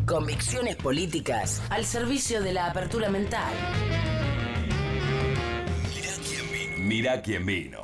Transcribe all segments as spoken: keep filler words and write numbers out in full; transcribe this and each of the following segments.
Convicciones políticas al servicio de la apertura mental. Mirá quién vino. Mirá quién vino.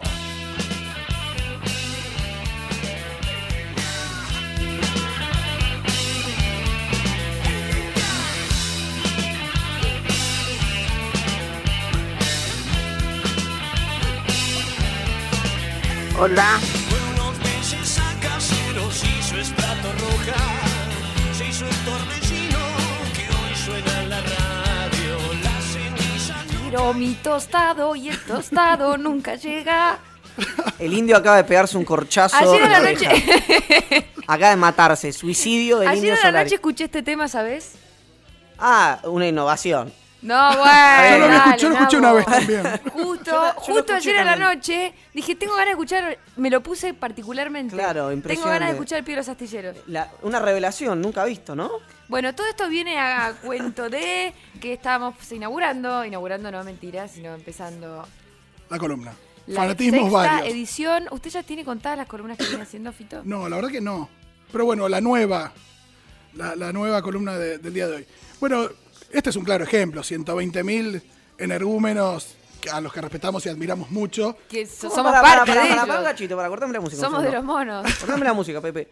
Hola. Unos meses a caseros hizo estrato roja, se hizo el torbellino que hoy suena en la radio, la ceniza no... Quiero mi tostado y el tostado nunca llega. El indio acaba de pegarse un corchazo. Ayer a en la oreja. noche. Acaba de matarse. Suicidio del Ayer indio a la Solari. noche escuché este tema, ¿sabes? Ah, una innovación. No, bueno. Yo lo, dale, escuché, yo lo escuché Nabo. una vez también. Justo, Yo la- yo lo justo escuché ayer a la también. noche dije, tengo ganas de escuchar, me lo puse particularmente. Claro, Tengo impresionante. ganas de escuchar el Pío de los Astilleros. La- una revelación, nunca visto, ¿no? Bueno, todo esto viene a cuento de que estábamos inaugurando, inaugurando no mentira, sino empezando La columna. la Fanatismos sexta varios. edición. ¿Usted ya tiene contadas las columnas que viene haciendo, Fito? No, la verdad que no. Pero bueno, la nueva, la, la nueva columna de- del día de hoy. Bueno, este es un claro ejemplo. ciento veinte mil energúmenos que- a los que respetamos y admiramos mucho. Que so- ¿Cómo? somos Para, parte para, para, de para, ellos. para, cachito, para, cortame la música. un Somos de segundo. los monos. Cortame la música, Pepe.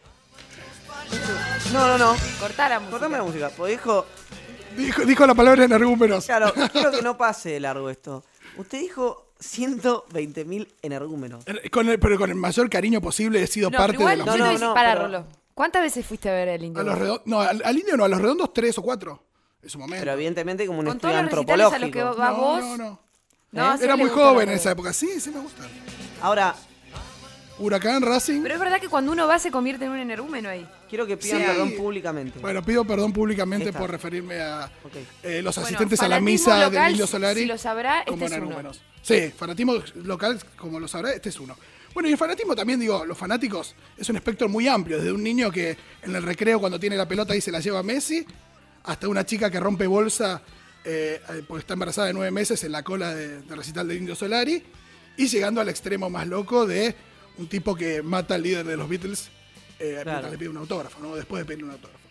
No, no, no. Cortá la música. Cortame la música. Pues dijo, Dijo, dijo la palabra energúmenos. claro, quiero que no pase de largo esto. Usted dijo ciento veinte mil energúmenos. Con el- pero con el mayor cariño posible he sido No, parte pero igual, de los... yo No, te voy a no, decir, no, pará, pero- Rolo. ¿Cuántas veces fuiste a ver el indio? A los redondos, no, al, al indio no, a los redondos tres o cuatro. En su momento. Pero evidentemente como un Con estudio todos los recitales a los antropológico. que va no, vos. no, no. No, a ¿Eh? Seba Era le muy gustan joven los en esa redondos. época. Sí, sí me gusta. Ahora, Huracán, Racing. Pero es verdad que cuando uno va se convierte en un energúmeno ahí. quiero que pidan Sí. perdón públicamente. Bueno, pido perdón públicamente Esta. por referirme a Ok. eh, los Bueno, asistentes a la fanatismo misa local, del Indio Solari. si lo sabrá, este como es uno. energúmenos. Sí, fanatismo local, como lo sabrá, este es uno. Bueno, y el fanatismo también, digo, los fanáticos es un espectro muy amplio, desde un niño que en el recreo cuando tiene la pelota y se la lleva a Messi, hasta una chica que rompe bolsa eh, porque está embarazada de nueve meses en la cola de, de recital del Indio Solari, y llegando al extremo más loco de un tipo que mata al líder de los Beatles eh, Claro. mientras le pide un autógrafo, ¿no? Después de pedirle un autógrafo.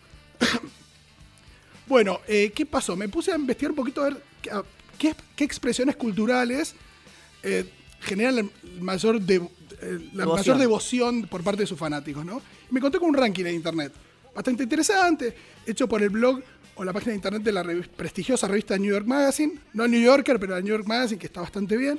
Bueno, eh, ¿qué pasó? Me puse a investigar un poquito a ver qué, a- qué, qué expresiones culturales eh, generan la mayor, de- eh, la Devoción. mayor devoción por parte de sus fanáticos, ¿no? Y me encontré con un ranking en internet bastante interesante, hecho por el blog o la página de internet de la revi- prestigiosa revista New York Magazine, no New Yorker, pero la New York Magazine, que está bastante bien.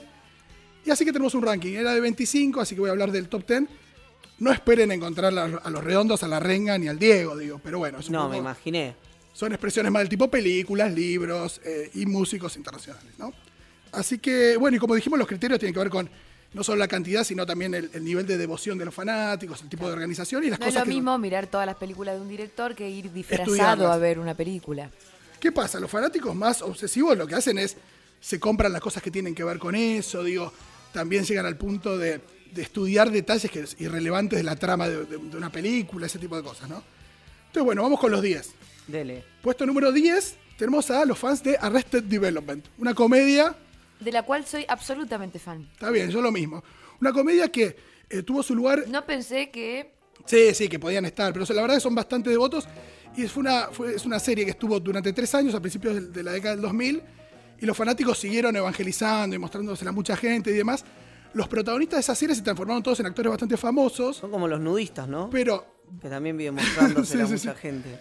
Y así que tenemos un ranking, era de veinticinco, así que voy a hablar del top diez. No esperen encontrar la- a los redondos, a la Renga ni al Diego, digo, pero bueno, es un No, poco- me imaginé. son expresiones más del tipo películas, libros eh, y músicos internacionales, ¿no? Así que, bueno, y como dijimos, los criterios tienen que ver con no solo la cantidad, sino también el, el nivel de devoción de los fanáticos, el tipo de organización y las No es cosas lo que... mismo mirar todas las películas de un director que ir disfrazado Estudiarlas. a ver una película. ¿Qué pasa? Los fanáticos más obsesivos lo que hacen es, se compran las cosas que tienen que ver con eso, digo, también llegan al punto de, de estudiar detalles que es irrelevantes de la trama de, de- de una película, ese tipo de cosas, ¿no? Entonces, bueno, vamos con los diez. Dele. Puesto número diez, tenemos a los fans de Arrested Development, una comedia. De la cual soy absolutamente fan. Está bien, yo lo mismo. Una comedia que eh, tuvo su lugar. No pensé que... Sí, sí, que podían estar, pero la verdad que son bastante devotos. Y fue una, fue, es una serie que estuvo durante tres años, a principios de, de la década del dos mil. Y los fanáticos siguieron evangelizando y mostrándosela a mucha gente y demás. Los protagonistas de esa serie se transformaron todos en actores bastante famosos. Son como los nudistas, ¿no? Pero, Que también vive mostrándose a Sí, sí, mucha sí. gente.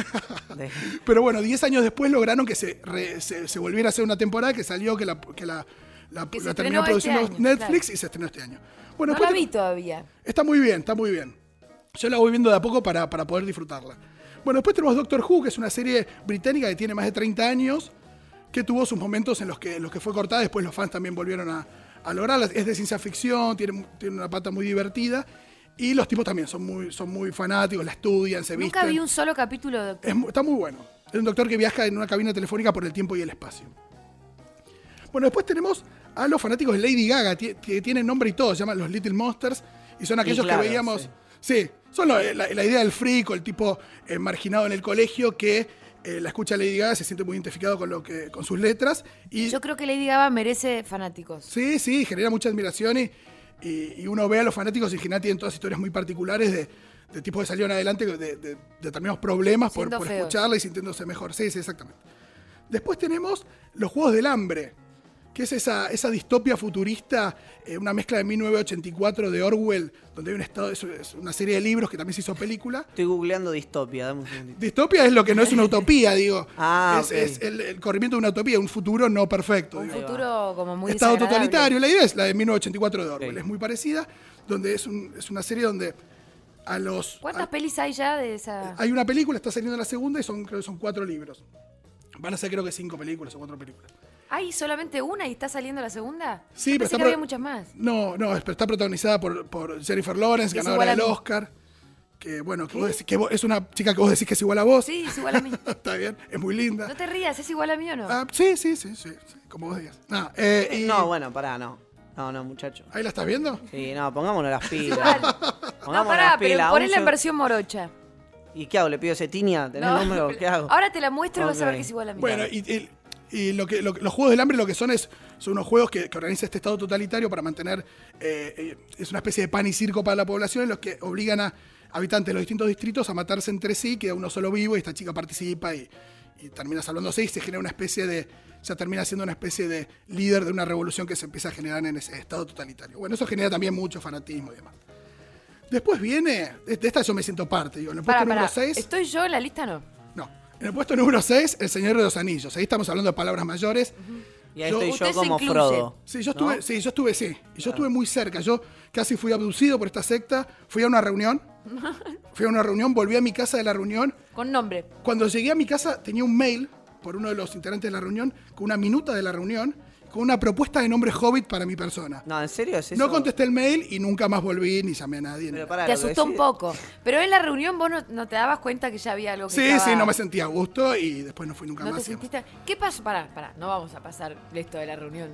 De- pero bueno, diez años después lograron que se, re- se, se volviera a hacer una temporada que salió, que la, que la, la, Que se la terminó estrenó este produciendo año, Netflix claro. y se estrenó este año. Bueno, No después la te- vi todavía. Está muy bien, está muy bien. Yo la voy viendo de a poco para, para poder disfrutarla. Bueno, después tenemos Doctor Who, que es una serie británica que tiene más de treinta años, que tuvo sus momentos en los que, en los que fue cortada, después los fans también volvieron a, a lograrla. Es de ciencia ficción, tiene, tiene una pata muy divertida, y los tipos también son muy, son muy fanáticos, la estudian, se Nunca visten. vi un solo capítulo de Doctor Es mu- está muy bueno. Es un doctor que viaja en una cabina telefónica por el tiempo y el espacio. Bueno, después tenemos a los fanáticos de Lady Gaga, ti- que tienen nombre y todo, se llaman los Little Monsters, y son aquellos claro, que veíamos... Sí, son lo- la, la idea del freak, o el tipo eh, marginado en el colegio que eh, la escucha Lady Gaga, se siente muy identificado con, lo que, con sus letras. Y Yo creo que Lady Gaga merece fanáticos. sí, sí, genera mucha admiración y, y, y uno ve a los fanáticos y en general tienen todas historias muy particulares de, de tipos que salieron adelante de, de, de determinados problemas por, Siendo por feos. escucharla y sintiéndose mejor. Sí, sí, exactamente. Después tenemos los Juegos del Hambre, que es esa, esa distopia futurista, eh, una mezcla de mil novecientos ochenta y cuatro de Orwell, donde hay un estado, es, es una serie de libros que también se hizo película. Estoy googleando distopia, dame un segundito. Distopia es lo que no es una utopía, digo. Ah, es ok. es el, el corrimiento de una utopía, un futuro no perfecto. Un digo. futuro como muy Estado desagradable. totalitario. La idea es la de mil novecientos ochenta y cuatro de Orwell. Ok. Es muy parecida, donde es, un- es una serie donde a los... ¿Cuántas a- pelis hay ya de esa? hay una película, está saliendo la segunda y son, creo que son cuatro libros. Van a ser creo que cinco películas o cuatro películas. ¿Hay solamente una y está saliendo la segunda? Sí, Yo pero pensé está que pro- había muchas más. No, no, pero está protagonizada por, por Jennifer Lawrence, Es ganadora igual a del mí. Oscar. Que bueno, que, vos decís, que vos- es una chica que vos decís que es igual a vos. Sí, es igual a mí. Está bien, es muy linda. No te rías, ¿es igual a mí o no? Ah, sí, sí, sí, sí, sí, como vos digas. Nada, eh, y- No, bueno, pará, no. No, no, muchacho. ¿Ahí la estás viendo? Sí, no, pongámonos las pilas. Igual. Pongámonos No, pará, las pero pilas. ponela Un en seg- versión morocha. ¿Y qué hago? ¿Le pido ese tiña? ¿Tenés No, el número? ¿Qué hago? Ahora te la muestro y vas a ver Ok. que es igual a mí. Bueno, y, y- y lo que, lo que- los Juegos del Hambre lo que son es son unos juegos que, que organiza este Estado totalitario para mantener, eh, eh, es una especie de pan y circo para la población en los que obligan a habitantes de los distintos distritos a matarse entre sí, queda uno solo vivo y esta chica participa y, y termina salvándose y se genera una especie de, ya termina siendo una especie de líder de una revolución que se empieza a generar en ese Estado totalitario. Bueno, eso genera también mucho fanatismo y demás. Después viene, de de esta yo me siento parte, digo, en el puesto Pará, pará. número seis... ¿Estoy yo en la lista no? No. En el puesto número seis, El Señor de los Anillos. Ahí estamos hablando de palabras mayores. Y ahí Yo- estoy Usted yo se como incluye. Frodo. Sí, yo ¿no? estuve, sí, yo estuve, sí. Y yo estuve muy cerca. Yo casi fui abducido por esta secta. Fui a una reunión. Fui a una reunión, volví a mi casa de la reunión. Con nombre. Cuando llegué a mi casa tenía un mail por uno de los integrantes de la reunión con una minuta de la reunión con una propuesta de nombre Hobbit para mi persona. No, ¿en serio es eso? No contesté el mail y nunca más volví ni llamé a nadie. ni Pero nada. pará, Te lo que asustó un decís- poco. Pero en la reunión vos no, no te dabas cuenta que ya había algo que Sí, estaba- sí, no me sentía a gusto y después no fui nunca ¿No más. te digamos. sentiste? ¿Qué pasó? Pará, pará. No vamos a pasar esto de la reunión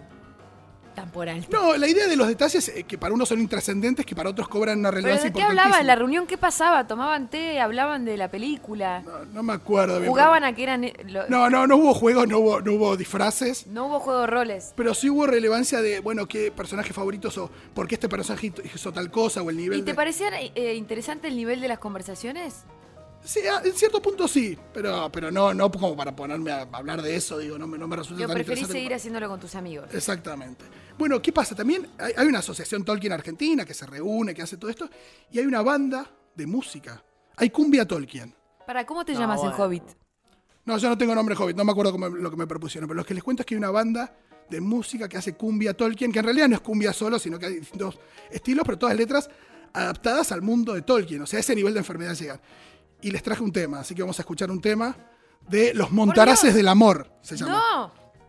tan por alto. No, la idea de los detalles es que para unos son intrascendentes, que para otros cobran una ¿Pero relevancia de qué hablaba en la importantísima. reunión? ¿Qué pasaba? ¿Tomaban té? ¿Hablaban de la película? No, no me acuerdo bien. ¿Jugaban a que eran... eh, lo- No, no, no hubo juegos, no hubo, no hubo disfraces, No hubo juego de roles. pero sí hubo relevancia de, bueno, qué personajes favoritos o por qué este personaje hizo tal cosa o el nivel ¿Y te de... parecía eh, interesante el nivel de las conversaciones? Sí, a- en cierto punto sí, pero, pero no, no como para ponerme a hablar de eso, digo, no me, no me resulta Yo tan preferís interesante. seguir como- haciéndolo con tus amigos. Exactamente. Bueno, ¿qué pasa? También hay, hay una asociación Tolkien Argentina que se reúne, que hace todo esto, y hay una banda de música. Hay Cumbia Tolkien. Para, ¿cómo te No, llamas en bueno. Hobbit? No, yo no tengo nombre Hobbit, no me acuerdo cómo- lo que me propusieron, pero lo que les cuento es que hay una banda de música que hace Cumbia Tolkien, que en realidad no es cumbia solo, sino que hay distintos estilos, pero todas letras adaptadas al mundo de Tolkien, o sea, a ese nivel de enfermedad llegan. Y les traje un tema, así que vamos a escuchar un tema de Los Montaraces del Amor, se llama. ¡No!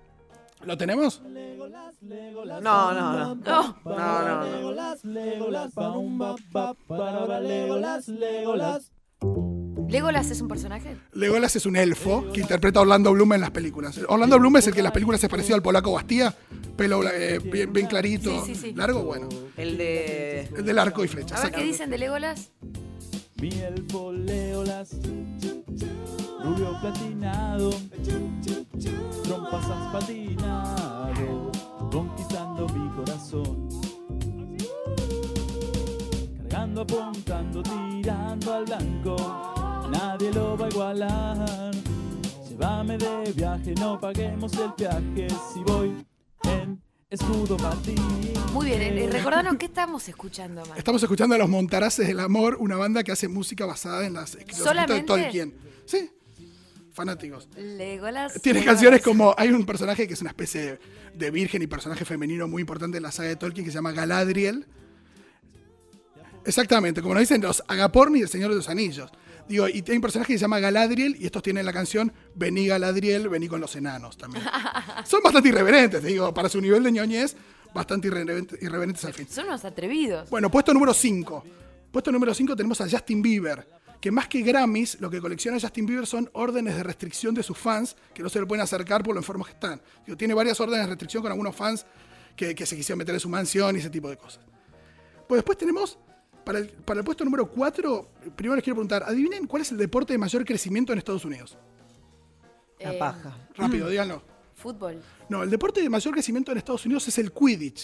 ¿Lo tenemos? No, no, no. ¡No! No, no, no. ¿Legolas es un personaje? Legolas es un elfo que interpreta a Orlando Bloom en las películas. Orlando Bloom es el que en las películas se pareció al polaco Bastía, pelo eh, bien, bien clarito, Sí, sí, sí. largo, bueno. El de... El del arco y flecha. A ver qué exactamente. dicen de Legolas. Mi elfo Legolas, rubio platinado, trompas has patinado, conquistando mi corazón. Cargando, apuntando, tirando al blanco, nadie lo va a igualar. Llévame de viaje, no paguemos el peaje si voy en escudo patín. Muy bien, eh, recordanos qué estamos escuchando, Mar. Estamos escuchando a Los Montaraces del Amor, una banda que hace música basada en las los escritos de ¿Solamente? Tolkien. Sí, fanáticos. Legolas. Tiene Legolas. canciones como, hay un personaje que es una especie de, de virgen y personaje femenino muy importante en la saga de Tolkien que se llama Galadriel. Exactamente, como nos dicen los Agaporni y el Señor de los Anillos. Digo, y hay un personaje que se llama Galadriel y estos tienen la canción Vení Galadriel, vení con los enanos también. Son bastante irreverentes, te digo, para su nivel de ñoñez, bastante irreverentes, irreverentes al fin. Son unos atrevidos. Bueno, puesto número cinco. Puesto número cinco tenemos a Justin Bieber, que más que Grammys, lo que colecciona Justin Bieber son órdenes de restricción de sus fans, que no se le pueden acercar por lo enfermos que están. Digo, tiene varias órdenes de restricción con algunos fans que, que se quisieron meter en su mansión y ese tipo de cosas. Pues después tenemos, para el, para el puesto número cuatro, primero les quiero preguntar, adivinen cuál es el deporte de mayor crecimiento en Estados Unidos. La Eh, paja. Rápido, díganlo. Fútbol. No, el deporte de mayor crecimiento en Estados Unidos es el Quidditch, que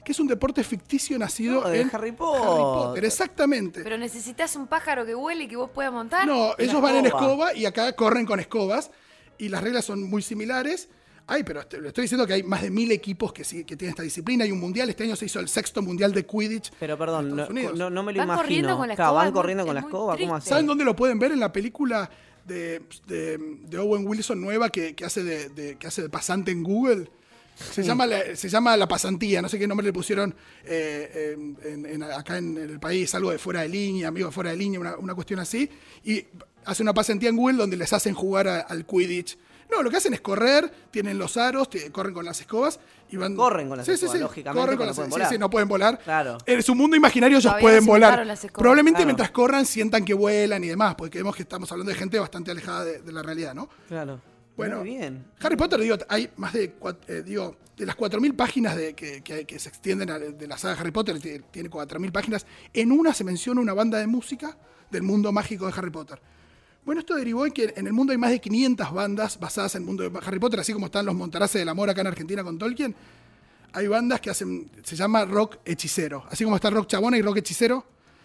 que es un deporte ficticio nacido No, de en Harry Potter. Harry Potter, exactamente. Pero necesitas un pájaro que vuele y que vos puedas montar. No, En ellos van en escoba. escoba y acá corren con escobas y las reglas son muy similares. Ay, pero te, le estoy diciendo que hay más de mil equipos que, sí, que tienen esta disciplina. Hay un mundial, este año se hizo el sexto mundial de Quidditch. Pero perdón, en no, Estados Unidos. no, no me lo Van imagino. corriendo con la Claro, escoba, van es muy- corriendo con la es muy escoba, ¿cómo triste. así? ¿Saben dónde lo pueden ver? En la película de, de, de Owen Wilson nueva que, que, hace de, de- que hace de pasante en Google. Se, llama la, se llama La Pasantía, no sé qué nombre le pusieron eh, en- en- en- acá en, el país, algo de fuera de línea, amigo de fuera de línea, una, una cuestión así. Y hace una pasantía en Google donde les hacen jugar a- al Quidditch. No, lo que hacen es correr, tienen los aros, te- corren con las escobas y van... Corren con las Sí, sí, escobas, sí, lógicamente, corren con porque las no pueden sí, volar. sí, no pueden volar. Claro. En su mundo imaginario ellos Todavía pueden no se volar. inventaron las escobas. Probablemente Claro. mientras corran sientan que vuelan y demás, porque vemos que estamos hablando de gente bastante alejada de, de la realidad, ¿no? Claro. Bueno, Muy bien. Harry Potter, digo, hay más de, cua- eh, digo, de las cuatro mil páginas de, que, que- que se extienden a- de la saga de Harry Potter, tiene, tiene cuatro mil páginas, en una se menciona una banda de música del mundo mágico de Harry Potter. Bueno, esto derivó en que en el mundo hay más de quinientas bandas basadas en el mundo de Harry Potter, así como están los Montaraces del Amor acá en Argentina con Tolkien. Hay bandas que hacen, se llama rock hechicero, así como está el rock chabona y rock hechicero.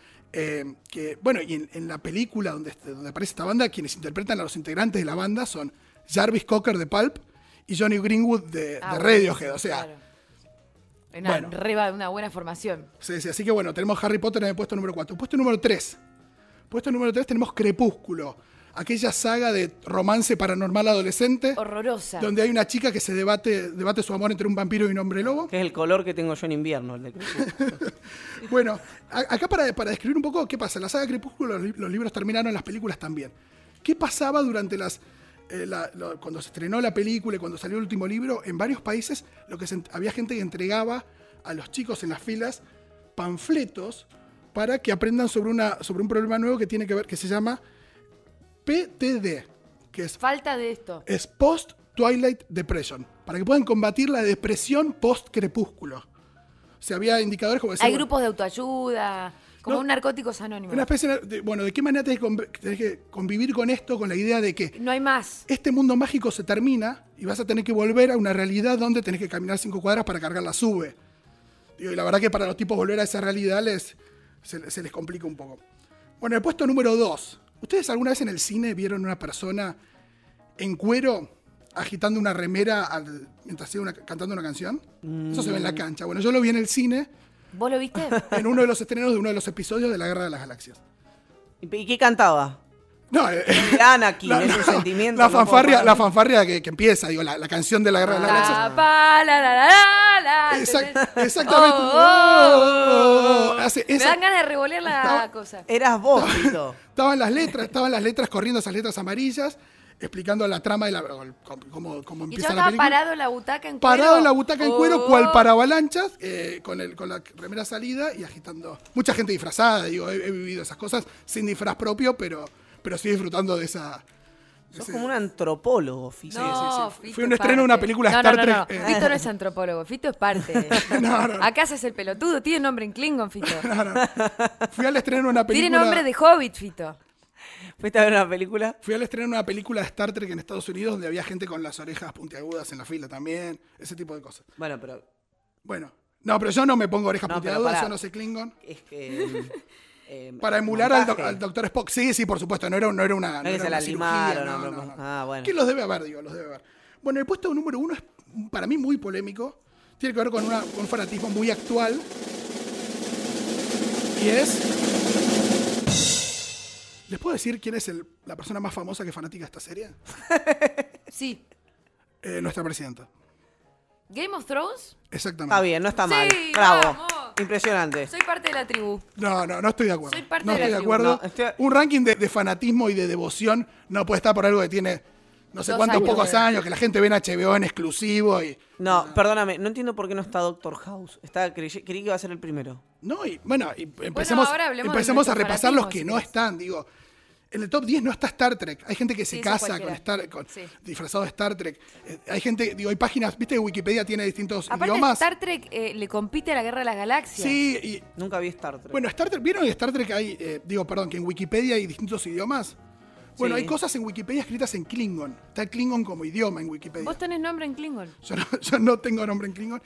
Eh, que, bueno, y en, en la película donde, donde aparece esta banda, quienes interpretan a los integrantes de la banda son Jarvis Cocker de Pulp y Johnny Greenwood de, Ah, de bueno, Radiohead. O sea, claro. Una, bueno. reba- una buena formación. sí, sí, así que bueno, tenemos Harry Potter en el puesto número cuatro. Puesto número tres. Puesto número tres tenemos Crepúsculo, aquella saga de romance paranormal adolescente, Horrorosa. donde hay una chica que se debate, debate su amor entre un vampiro y un hombre lobo. Que es el color que tengo yo en invierno, el de Crepúsculo. Bueno, a- acá para, para describir un poco qué pasa. La saga Crepúsculo, los, li- los libros terminaron, las películas también. ¿Qué pasaba durante las... eh, la- lo- cuando se estrenó la película y cuando salió el último libro? En varios países lo que se ent- había gente que entregaba a los chicos en las filas panfletos para que aprendan sobre, una, sobre un problema nuevo que tiene que ver, que se llama P T D, que es Falta de esto. es Post Twilight Depression, para que puedan combatir la depresión post crepúsculo. O sea, había indicadores como decir, Hay bueno, grupos de autoayuda, como No. un narcóticos anónimos. una especie de, bueno, ¿de qué manera tenés que, conv- tenés que convivir con esto, con la idea de que No hay más. este mundo mágico se termina y vas a tener que volver a una realidad donde tenés que caminar cinco cuadras para cargar la sube? Digo, y la verdad que para los tipos volver a esa realidad les, se, se les complica un poco. Bueno, el puesto número dos. ¿Ustedes alguna vez en el cine vieron una persona en cuero agitando una remera al- mientras iba una- cantando una canción? Eso se ve en la cancha. Bueno, yo lo vi en el cine ¿Vos lo viste? en uno de los estrenos de uno de los episodios de la Guerra de las Galaxias. ¿Y y qué cantaba? No, eh, De Anakin, la, ese la- sentimiento. la no puedo fanfarria, parar. la fanfarria que, que empieza, digo, la, la canción de la Guerra de las Galaxias. La, pa, la, la, la, la, la. Exact- exactamente. Oh, oh, oh, oh. Hace Me esa- dan ganas de revolear la Estaba- cosa. Eras vos, Tito. Estaban las letras, estaban las letras corriendo, esas letras amarillas, explicando la trama de la, o el- cómo, cómo Y yo empieza la estaba película. parado en la butaca en cuero. Parado en la butaca en cuero, Oh. cual para avalanchas, eh, con, el, con la remera salida y agitando. Mucha gente disfrazada, digo, he, he vivido esas cosas sin disfraz propio, pero, pero sí disfrutando de esa. de Sos ese- como un antropólogo, Fito. No, sí. Fito Fue un es estreno de una parte. película no, Star no, no, no. Trek, eh. Fito no es antropólogo, Fito es parte. No, no. Acá se hace el pelotudo, tiene nombre en Klingon, Fito. No, no. Fui al estreno de una película. Tiene nombre de Hobbit, Fito. ¿Fuiste a ver una película? Fui al estreno de una película de Star Trek en Estados Unidos donde había gente con las orejas puntiagudas en la fila también, ese tipo de cosas. Bueno, pero Bueno, no, pero yo no me pongo orejas No, pero puntiagudas, pará. yo no sé Klingon. es que... eh, Para emular al, montaje. doc- al doctor Spock. Sí, sí, por supuesto, no era, no era una. No es que era se la una cirugía, limaron, no, no, no, no. no. Ah, bueno. Que los debe haber, digo, los debe haber. Bueno, el puesto número uno es para mí muy polémico. Tiene que ver con, una- con un fanatismo muy actual. Y es. ¿Les puedo decir quién es el- la persona más famosa que fanática de esta serie? Sí. Eh, nuestra presidenta. Game of Thrones. Exactamente. Está bien, no está Sí, mal. Bravo. vamos. Impresionante. Soy parte de la tribu. No, no, no estoy de acuerdo. Soy parte no de la estoy de tribu. acuerdo. No, estoy- Un ranking de, de fanatismo y de devoción no puede estar por algo que tiene no sé Dos cuántos años. pocos años, que la gente ve en H B O en exclusivo y. No, perdóname, no entiendo por qué no está Doctor House. Está, creí, creí que iba a ser el primero. No, y bueno, y empecemos, ahora hablemos de empecemos a nuestro repasar los fanatismo, que si no querés. están, digo. En el top diez no está Star Trek. Hay gente que se Sí, eso casa con cualquiera. Star con Sí. disfrazado de Star Trek. Eh, hay gente, digo, hay páginas, viste que Wikipedia tiene distintos Aparte, idiomas. Star Trek eh, le compite a la Guerra de las Galaxias. Sí, y Nunca vi Star Trek. bueno, Star Trek, ¿vieron que Star Trek hay, eh, digo, perdón, que en Wikipedia hay distintos idiomas? Bueno, Sí. hay cosas en Wikipedia escritas en Klingon. Está el Klingon como idioma en Wikipedia. Vos tenés nombre en Klingon. Yo no, yo no tengo nombre en Klingon.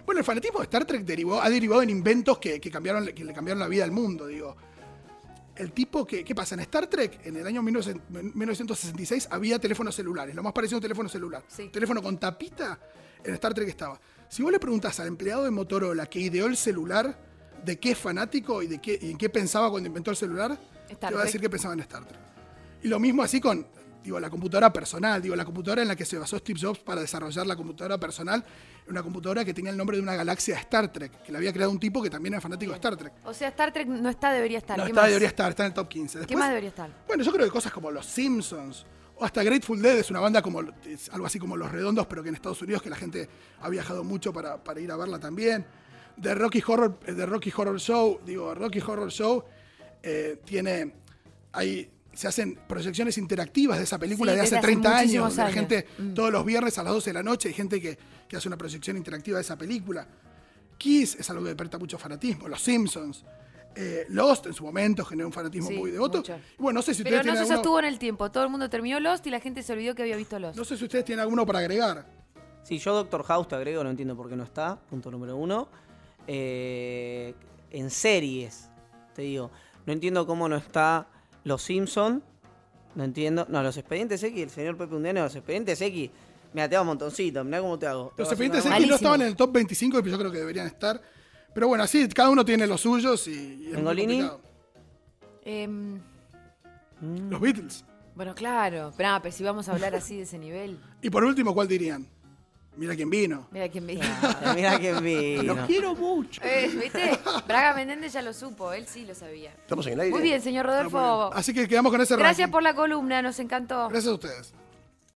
Bueno, el fanatismo de Star Trek derivó, ha derivado en inventos que, que, cambiaron, que le cambiaron la vida al mundo, digo. El tipo que, ¿qué pasa? En Star Trek, en el año mil novecientos sesenta y seis, había teléfonos celulares, lo más parecido a un teléfono celular. Sí. Teléfono con tapita, en Star Trek estaba. Si vos le preguntás al empleado de Motorola que ideó el celular, de qué es fanático y de qué, y en qué pensaba cuando inventó el celular, Star te va a Trek. decir que pensaba en Star Trek. Y lo mismo así con, digo, la computadora personal, digo, la computadora en la que se basó Steve Jobs para desarrollar la computadora personal, una computadora que tenía el nombre de una galaxia de Star Trek, que la había creado un tipo que también era fanático de Star Trek. O sea, Star Trek no está, debería estar. No, ¿Qué está, más? debería estar, está en el top quince. Después, ¿Qué más debería estar? Bueno, yo creo que cosas como Los Simpsons, o hasta Grateful Dead es una banda como, es algo así como Los Redondos, pero que en Estados Unidos, que la gente ha viajado mucho para, para ir a verla también. The Rocky Horror, The Rocky Horror Show, digo, Rocky Horror Show eh, tiene, hay, se hacen proyecciones interactivas de esa película Sí, de hace desde hace treinta años, muchísimos donde la años. gente, Mm. todos los viernes a las doce de la noche, hay gente que, que hace una proyección interactiva de esa película. Kiss es algo que desperta mucho fanatismo, Los Simpsons. Eh, Lost en su momento generó un fanatismo Sí, muy devoto. mucho. Y bueno, no sé si Pero ustedes no se tienen alguno- sostuvo en el tiempo. Todo el mundo terminó Lost y la gente se olvidó que había visto Lost. no sé si ustedes tienen alguno para agregar. Sí, yo Doctor House te agrego, no entiendo por qué no está, punto número uno. Eh, en series, te digo, no entiendo cómo no está Los Simpson, no entiendo, no, Los Expedientes X, el señor Pepe Undiano, Los Expedientes X, mira, te hago un montoncito, mira cómo te hago. Te Los hago Expedientes una- X no Malísimo. estaban en el top veinticinco, pero yo creo que deberían estar. Pero bueno, así, cada uno tiene los suyos y, y es muy ¿Mengolini? complicado. Em, Los Beatles. bueno, claro. Pero, no, pero si vamos a hablar así de ese nivel. Y por último, ¿cuál dirían? Mira quién vino. Mira quién vino. Mira quién vino. Los quiero mucho. Eh, ¿Viste? Braga Menéndez ya lo supo, él sí lo sabía. Estamos en el aire. Muy bien, señor Ah, muy bien. Rodolfo. Así que quedamos con ese Gracias ranking. por la columna, nos encantó. Gracias a ustedes.